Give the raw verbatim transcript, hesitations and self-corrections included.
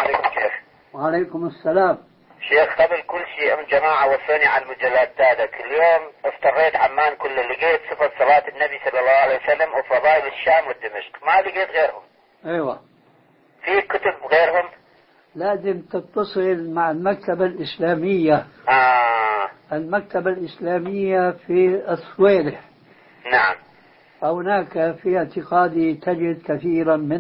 عليكم شيخ. وعليكم السلام. شيخ قبل كل شيء ام جماعة وصوني على المجلات تاعك. اليوم افتريت عمان كله، لقيت صفة صلاة النبي صلى الله عليه وسلم وفضائل الشام والدمشق، ما لقيت غيرهم. ايوه. في كتب غيرهم؟ لازم تتصل مع المكتبة الإسلامية. آه. المكتبة الإسلامية في الصويلح. نعم. هناك في اعتقادي تجد كثيرا من